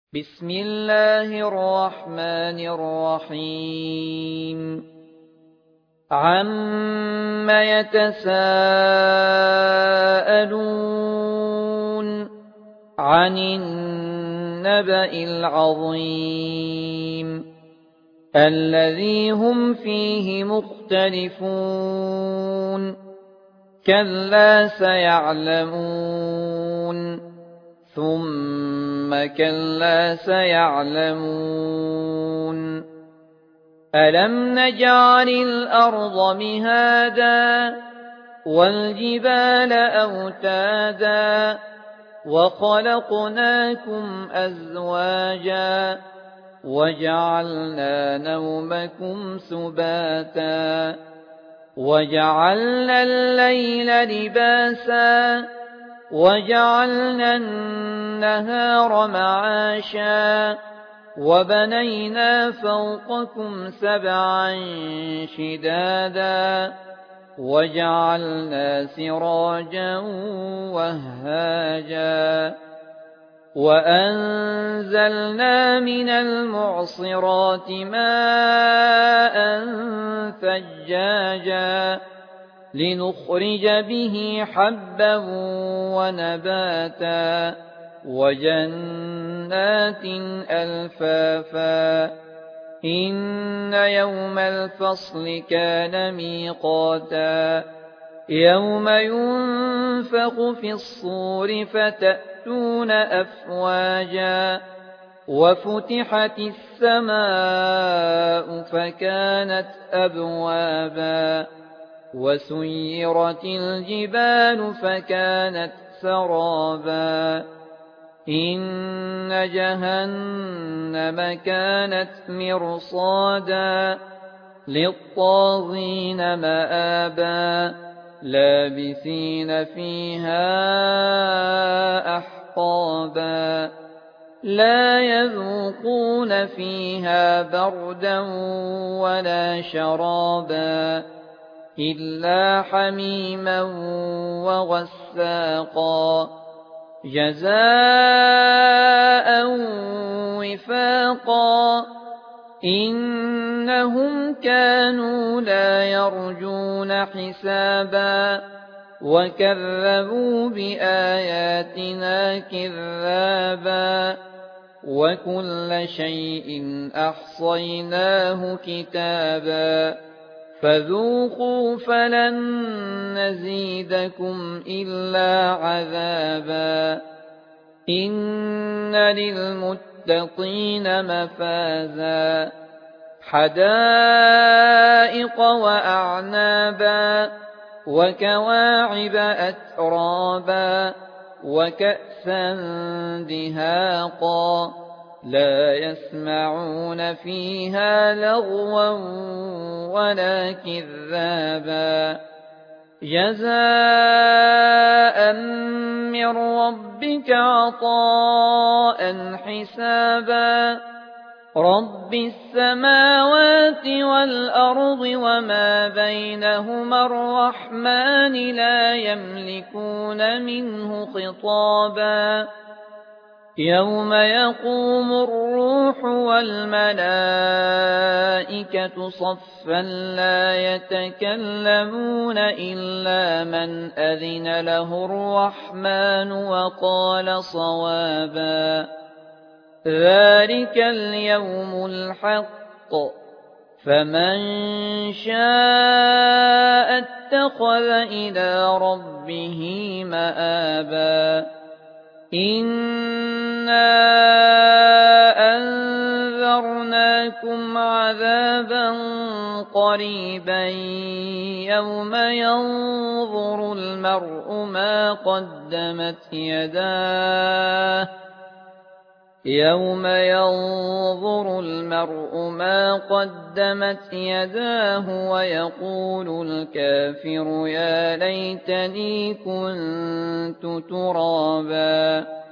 بسم الله الرحمن الرحيم عَمَّ يتساءلون عن النبأ العظيم الذي هم فيه مختلفون كلا سيعلمون ثم كلا سيعلمون ألم نجعل الأرض مهادا والجبال أوتادا وخلقناكم أزواجا وجعلنا نومكم سباتا وجعلنا الليل لباسا وجعلنا النهار معاشا وبنينا فوقكم سبعا شدادا وجعلنا سراجا وهاجا وأنزلنا من المعصرات ماء ثجاجا لنخرج به حبا ونباتا وجنات ألفافا إن يوم الفصل كان ميقاتا يوم ينفخ في الصور فتأتون أفواجا وفتحت السماء فكانت أبوابا وسيرت الجبال فكانت سرابا إن جهنم كانت مرصادا للطاغين مآبا لابثين فيها أحقابا لا يذوقون فيها بردا ولا شرابا إلا حميما وغساقا جزاء وفاقا إنهم كانوا لا يرجون حسابا وكذبوا بآياتنا كذابا وكل شيء أحصيناه كتابا فذوقوا فلن نزيدكم إلا عذابا إن للمتقين مفازا حدائق وأعنابا وكواعب أترابا وكأسا دهاقا لا يسمعون فيها لغوا ولا كذابا جزاء من ربك عطاء حسابا رب السماوات والأرض وما بينهما الرحمن لا يملكون منه خطابا يوم يقوم الروح والملائكة صفا لا يتكلمون إلا من أذن له الرحمن وقال صوابا ذلك اليوم الحق فمن شاء اتخذ إلى ربه مآبا إنا أنذرناكم عذابا قريبا يوم ينظر المرء ما قدمت يداه ويقول الكافر يا ليتني كنت ترابا